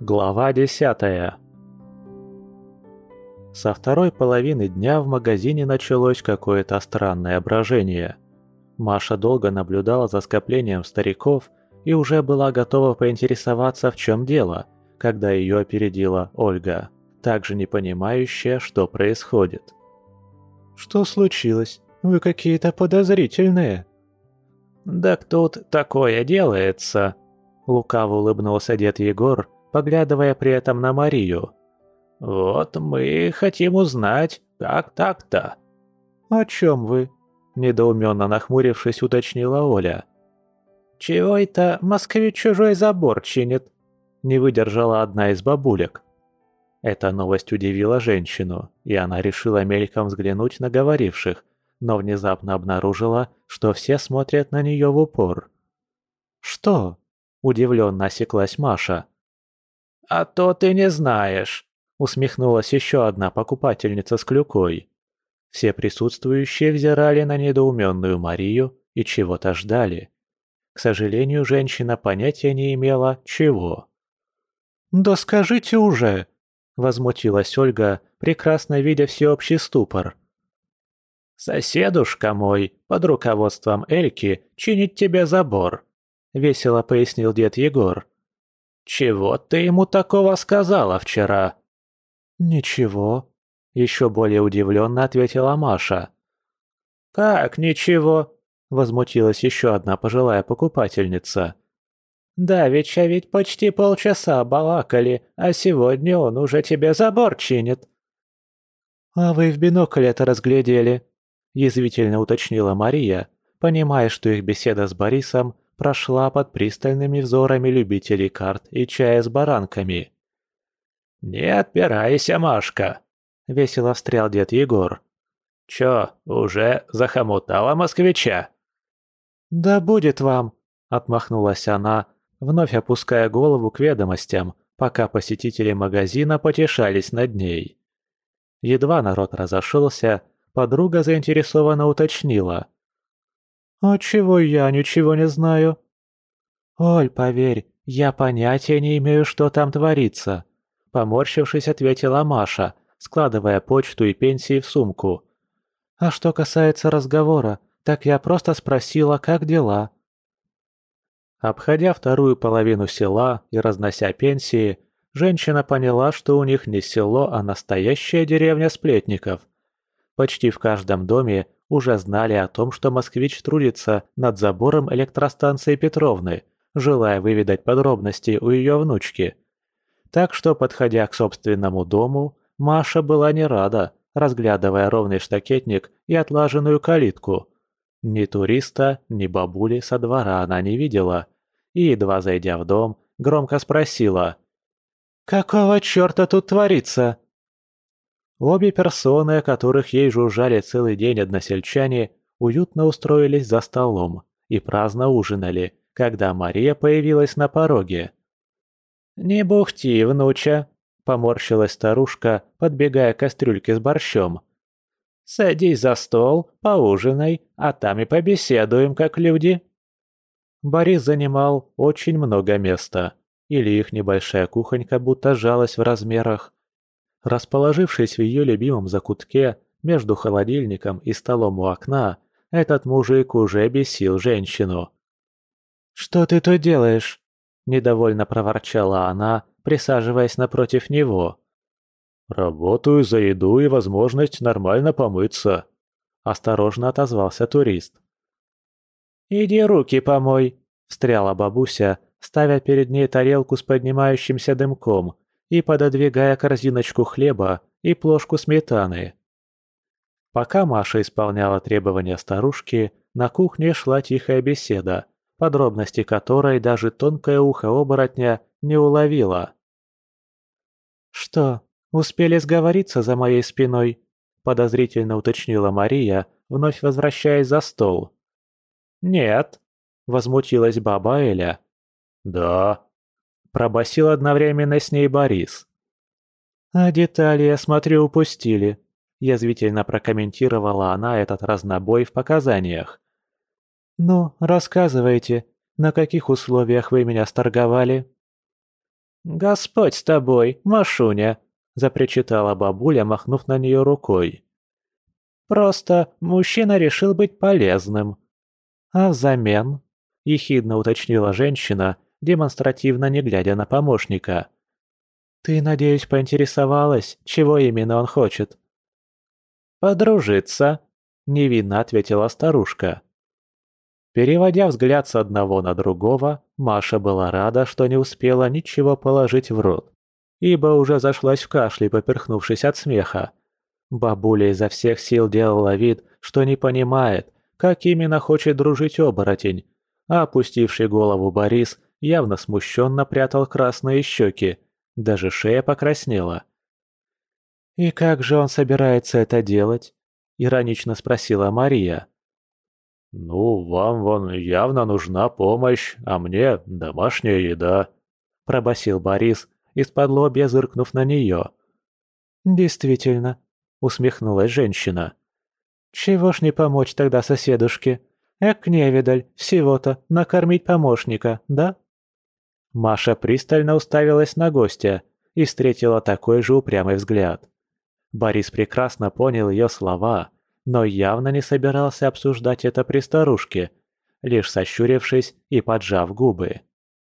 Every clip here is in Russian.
Глава 10. Со второй половины дня в магазине началось какое-то странное брожение. Маша долго наблюдала за скоплением стариков и уже была готова поинтересоваться, в чем дело, когда ее опередила Ольга, также не понимающая, что происходит. «Что случилось? Вы какие-то подозрительные». «Да тут такое делается», — лукаво улыбнулся дед Егор, поглядывая при этом на Марию. «Вот мы хотим узнать, как так-то». «О чем вы?» – недоуменно нахмурившись, уточнила Оля. «Чего это москвич чужой забор чинит?» – не выдержала одна из бабулек. Эта новость удивила женщину, и она решила мельком взглянуть на говоривших, но внезапно обнаружила, что все смотрят на нее в упор. «Что?» – удивленно осеклась Маша. «А то ты не знаешь», — усмехнулась еще одна покупательница с клюкой. Все присутствующие взирали на недоуменную Марию и чего-то ждали. К сожалению, женщина понятия не имела, чего. «Да скажите уже!» — возмутилась Ольга, прекрасно видя всеобщий ступор. «Соседушка мой, под руководством Эльки, чинит тебе забор», — весело пояснил дед Егор. «Чего ты ему такого сказала вчера?» «Ничего», — еще более удивленно ответила Маша. «Как ничего?» — возмутилась еще одна пожилая покупательница. «Давеча ведь почти полчаса балакали, а сегодня он уже тебе забор чинит». «А вы в бинокль это разглядели?» — язвительно уточнила Мария, понимая, что их беседа с Борисом прошла под пристальными взорами любителей карт и чая с баранками. «Не отпирайся, Машка!» — весело встрял дед Егор. «Чё, уже захомутала москвича?» «Да будет вам!» — отмахнулась она, вновь опуская голову к ведомостям, пока посетители магазина потешались над ней. Едва народ разошелся, подруга заинтересованно уточнила. «А чего я ничего не знаю?» «Оль, поверь, я понятия не имею, что там творится», — поморщившись, ответила Маша, складывая почту и пенсии в сумку. «А что касается разговора, так я просто спросила, как дела». Обходя вторую половину села и разнося пенсии, женщина поняла, что у них не село, а настоящая деревня сплетников. Почти в каждом доме уже знали о том, что москвич трудится над забором электростанции Петровны, желая выведать подробности у ее внучки. Так что, подходя к собственному дому, Маша была не рада, разглядывая ровный штакетник и отлаженную калитку. Ни туриста, ни бабули со двора она не видела, и, едва зайдя в дом, громко спросила: «Какого черта тут творится?» Обе персоны, о которых ей жужжали целый день односельчане, уютно устроились за столом и праздно ужинали, когда Мария появилась на пороге. «Не бухти, внуча», — поморщилась старушка, подбегая к кастрюльке с борщом. «Садись за стол, поужинай, а там и побеседуем, как люди». Борис занимал очень много места, или их небольшая кухонька будто сжалась в размерах. Расположившись в ее любимом закутке между холодильником и столом у окна, этот мужик уже бесил женщину. «Что ты тут делаешь?» – недовольно проворчала она, присаживаясь напротив него. «Работаю за еду и возможность нормально помыться», – осторожно отозвался турист. «Иди руки помой», – встряла бабуся, ставя перед ней тарелку с поднимающимся дымком и пододвигая корзиночку хлеба и плошку сметаны. Пока Маша исполняла требования старушки, на кухне шла тихая беседа, подробности которой даже тонкое ухо оборотня не уловило. «Что, успели сговориться за моей спиной?» – подозрительно уточнила Мария, вновь возвращаясь за стол. «Нет», – возмутилась баба Эля. «Да», – пробасил одновременно с ней Борис. «А детали, я смотрю, упустили», – язвительно прокомментировала она этот разнобой в показаниях. «Ну, рассказывайте, на каких условиях вы меня сторговали?» «Господь с тобой, Машуня!» – запричитала бабуля, махнув на нее рукой. «Просто мужчина решил быть полезным». «А взамен?» – ехидно уточнила женщина, демонстративно не глядя на помощника. «Ты, надеюсь, поинтересовалась, чего именно он хочет?» «Подружиться», – невинно ответила старушка. Переводя взгляд с одного на другого, Маша была рада, что не успела ничего положить в рот, ибо уже зашлась в кашле, поперхнувшись от смеха. Бабуля изо всех сил делала вид, что не понимает, как именно хочет дружить оборотень, а опустивший голову Борис явно смущенно прятал красные щеки, даже шея покраснела. «И как же он собирается это делать?» – иронично спросила Мария. «Ну, вам вон явно нужна помощь, а мне домашняя еда», – пробасил Борис, исподлобья зыркнув на нее. «Действительно», – усмехнулась женщина. «Чего ж не помочь тогда соседушке? Эк, невидаль, всего-то накормить помощника, да?» Маша пристально уставилась на гостя и встретила такой же упрямый взгляд. Борис прекрасно понял ее слова, но явно не собирался обсуждать это при старушке, лишь сощурившись и поджав губы.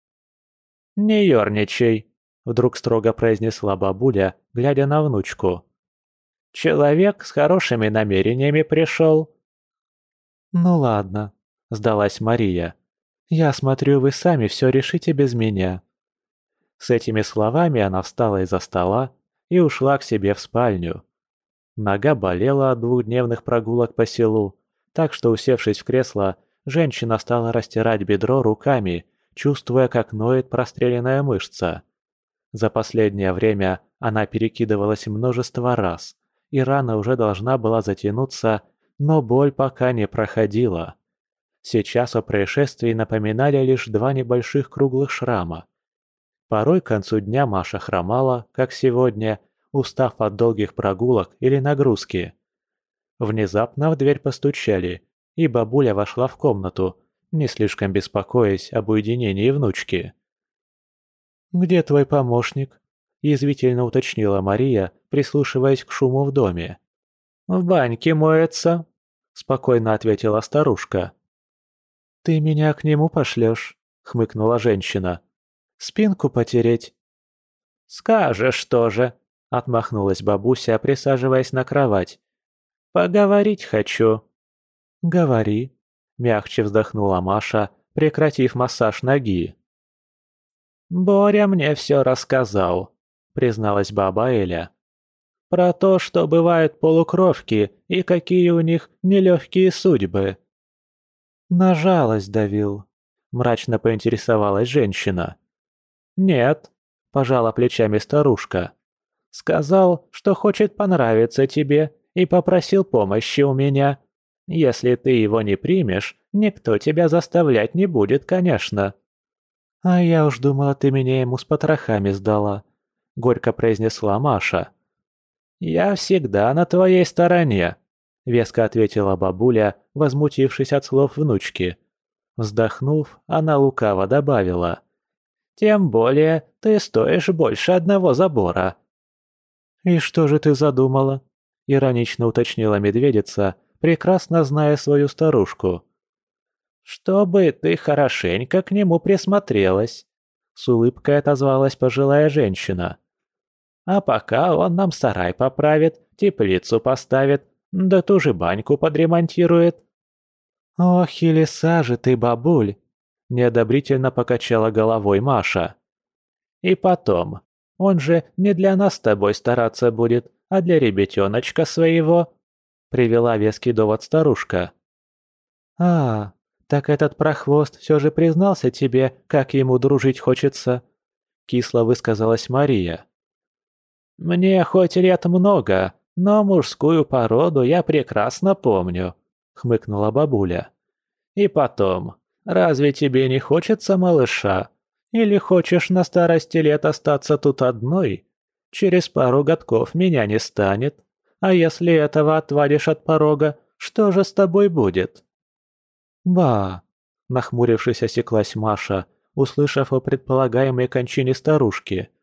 «Не ерничай», — вдруг строго произнесла бабуля, глядя на внучку. «Человек с хорошими намерениями пришел». «Ну ладно», — сдалась Мария. «Я смотрю, вы сами все решите без меня». С этими словами она встала из-за стола и ушла к себе в спальню. Нога болела от двухдневных прогулок по селу, так что, усевшись в кресло, женщина стала растирать бедро руками, чувствуя, как ноет простреленная мышца. За последнее время она перекидывалась множество раз, и рана уже должна была затянуться, но боль пока не проходила. Сейчас о происшествии напоминали лишь два небольших круглых шрама. Порой к концу дня Маша хромала, как сегодня, устав от долгих прогулок или нагрузки. Внезапно в дверь постучали, и бабуля вошла в комнату, не слишком беспокоясь об уединении внучки. «Где твой помощник?» – язвительно уточнила Мария, прислушиваясь к шуму в доме. «В баньке моется», – спокойно ответила старушка. «Ты меня к нему пошлешь?» – хмыкнула женщина. «Спинку потереть?» «Скажешь тоже», – отмахнулась бабуся, присаживаясь на кровать. «Поговорить хочу». «Говори», – мягче вздохнула Маша, прекратив массаж ноги. «Боря мне все рассказал», – призналась баба Эля. «Про то, что бывают полукровки и какие у них нелегкие судьбы». «На жалость давил», – мрачно поинтересовалась женщина. «Нет», – пожала плечами старушка. «Сказал, что хочет понравиться тебе и попросил помощи у меня. Если ты его не примешь, никто тебя заставлять не будет, конечно». «А я уж думала, ты меня ему с потрохами сдала», – горько произнесла Маша. «Я всегда на твоей стороне», – веско ответила бабуля, возмутившись от слов внучки. Вздохнув, она лукаво добавила. «Тем более ты стоишь больше одного забора». «И что же ты задумала?» – иронично уточнила медведица, прекрасно зная свою старушку. «Чтобы ты хорошенько к нему присмотрелась», – с улыбкой отозвалась пожилая женщина. «А пока он нам сарай поправит, теплицу поставит, да ту же баньку подремонтирует». «Ох, и лиса же ты, бабуль!» – неодобрительно покачала головой Маша. «И потом, он же не для нас с тобой стараться будет, а для ребятеночка своего», – привела веский довод старушка. «А, так этот прохвост все же признался тебе, как ему дружить хочется», – кисло высказалась Мария. «Мне хоть лет много, но мужскую породу я прекрасно помню», – хмыкнула бабуля. «И потом, разве тебе не хочется малыша? Или хочешь на старости лет остаться тут одной? Через пару годков меня не станет. А если этого отвалишь от порога, что же с тобой будет?» «Ба!» – нахмурившись, осеклась Маша, услышав о предполагаемой кончине старушки,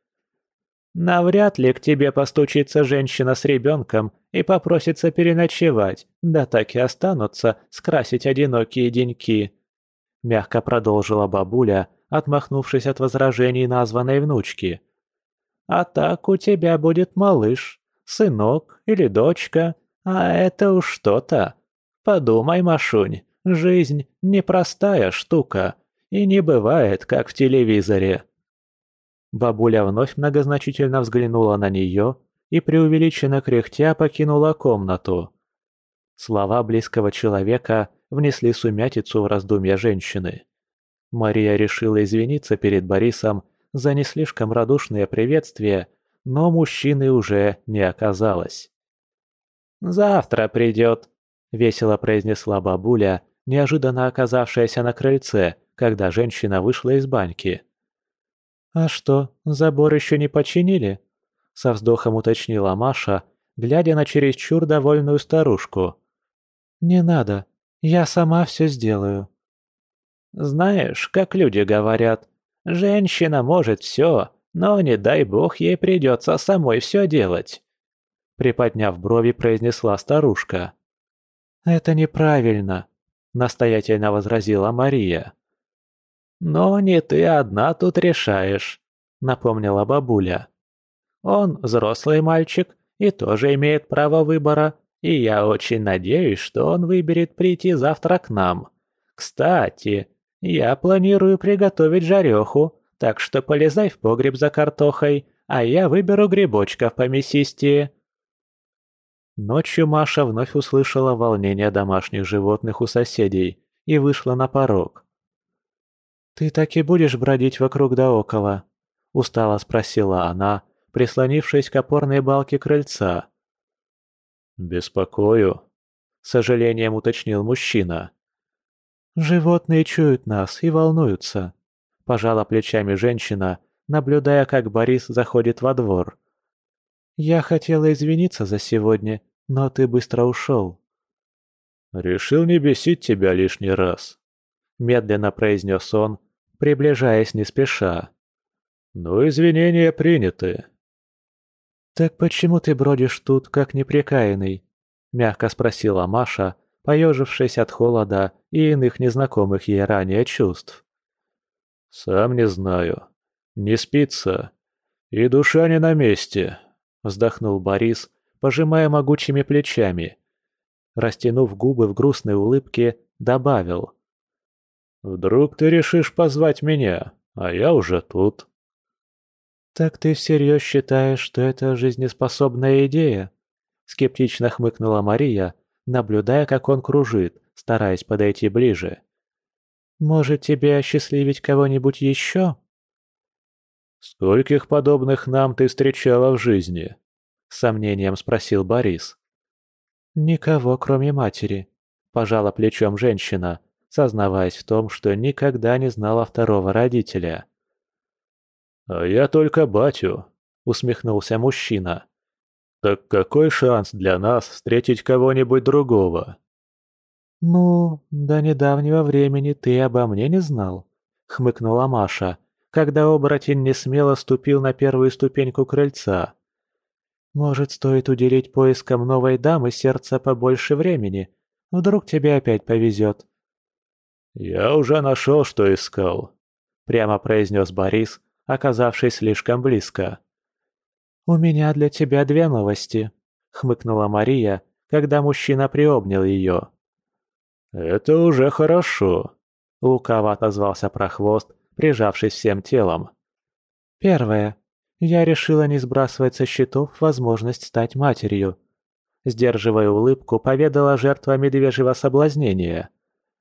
Навряд ли к тебе постучится женщина с ребенком и попросится переночевать, да так и останутся скрасить одинокие деньки. Мягко продолжила бабуля, отмахнувшись от возражений названной внучки. А так у тебя будет малыш, сынок или дочка, а это уж что-то. Подумай, Машунь, жизнь непростая штука, и не бывает, как в телевизоре. Бабуля вновь многозначительно взглянула на нее и преувеличенно кряхтя покинула комнату. Слова близкого человека внесли сумятицу в раздумья женщины. Мария решила извиниться перед Борисом за не слишком радушное приветствие, но мужчины уже не оказалось. «Завтра придет», — весело произнесла бабуля, неожиданно оказавшаяся на крыльце, когда женщина вышла из баньки. «А что, забор еще не починили?» — со вздохом уточнила Маша, глядя на чересчур довольную старушку. «Не надо, я сама все сделаю». «Знаешь, как люди говорят, женщина может все, но не дай бог ей придется самой все делать», — приподняв брови, произнесла старушка. «Это неправильно», — настоятельно возразила Мария. «Но не ты одна тут решаешь», — напомнила бабуля. «Он взрослый мальчик и тоже имеет право выбора, и я очень надеюсь, что он выберет прийти завтра к нам. Кстати, я планирую приготовить жареху, так что полезай в погреб за картохой, а я выберу грибочков помесистее». Ночью Маша вновь услышала волнение домашних животных у соседей и вышла на порог. «Ты так и будешь бродить вокруг да около?» – устало спросила она, прислонившись к опорной балке крыльца. «Беспокою», — с сожалением уточнил мужчина. «Животные чуют нас и волнуются», – пожала плечами женщина, наблюдая, как Борис заходит во двор. «Я хотела извиниться за сегодня, но ты быстро ушел». «Решил не бесить тебя лишний раз», — медленно произнес он, приближаясь не спеша. «Но извинения приняты». «Так почему ты бродишь тут, как непрекаянный?» – мягко спросила Маша, поежившись от холода и иных незнакомых ей ранее чувств. «Сам не знаю. Не спится. И душа не на месте», — вздохнул Борис, пожимая могучими плечами. Растянув губы в грустной улыбке, добавил. «Вдруг ты решишь позвать меня, а я уже тут». «Так ты всерьез считаешь, что это жизнеспособная идея?» – скептично хмыкнула Мария, наблюдая, как он кружит, стараясь подойти ближе. «Может, тебе осчастливить кого-нибудь еще?» «Скольких подобных нам ты встречала в жизни?» – с сомнением спросил Борис. «Никого, кроме матери», – пожала плечом женщина, сознаваясь в том, что никогда не знала второго родителя. «А я только батю», — усмехнулся мужчина. «Так какой шанс для нас встретить кого-нибудь другого?» «Ну, до недавнего времени ты обо мне не знал», — хмыкнула Маша, когда оборотень несмело ступил на первую ступеньку крыльца. «Может, стоит уделить поискам новой дамы сердца побольше времени? Вдруг тебе опять повезет?» «Я уже нашел, что искал», — прямо произнес Борис, оказавшись слишком близко. «У меня для тебя две новости», — хмыкнула Мария, когда мужчина приобнял ее. «Это уже хорошо», — лукаво отозвался прохвост, прижавшись всем телом. «Первое. Я решила не сбрасывать со счетов возможность стать матерью», — сдерживая улыбку, поведала жертва медвежьего соблазнения.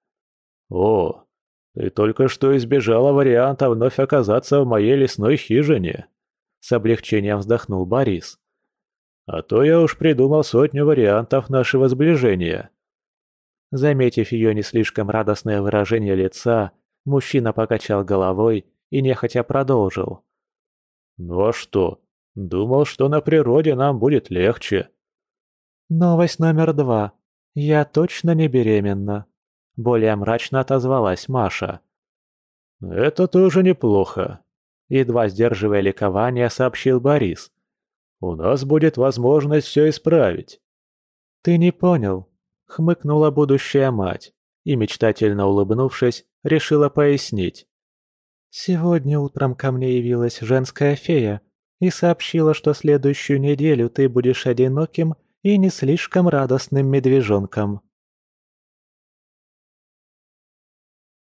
«О, ты только что избежала варианта вновь оказаться в моей лесной хижине», — с облегчением вздохнул Борис. «А то я уж придумал 100 вариантов нашего сближения». Заметив ее не слишком радостное выражение лица, мужчина покачал головой и нехотя продолжил. «Ну а что? Думал, что на природе нам будет легче». «Новость номер 2. Я точно не беременна», — более мрачно отозвалась Маша. «Это тоже неплохо», едва сдерживая ликование, сообщил Борис. «У нас будет возможность все исправить». «Ты не понял», — хмыкнула будущая мать и, мечтательно улыбнувшись, решила пояснить. «Сегодня утром ко мне явилась женская фея и сообщила, что следующую неделю ты будешь одиноким и не слишком радостным медвежонком».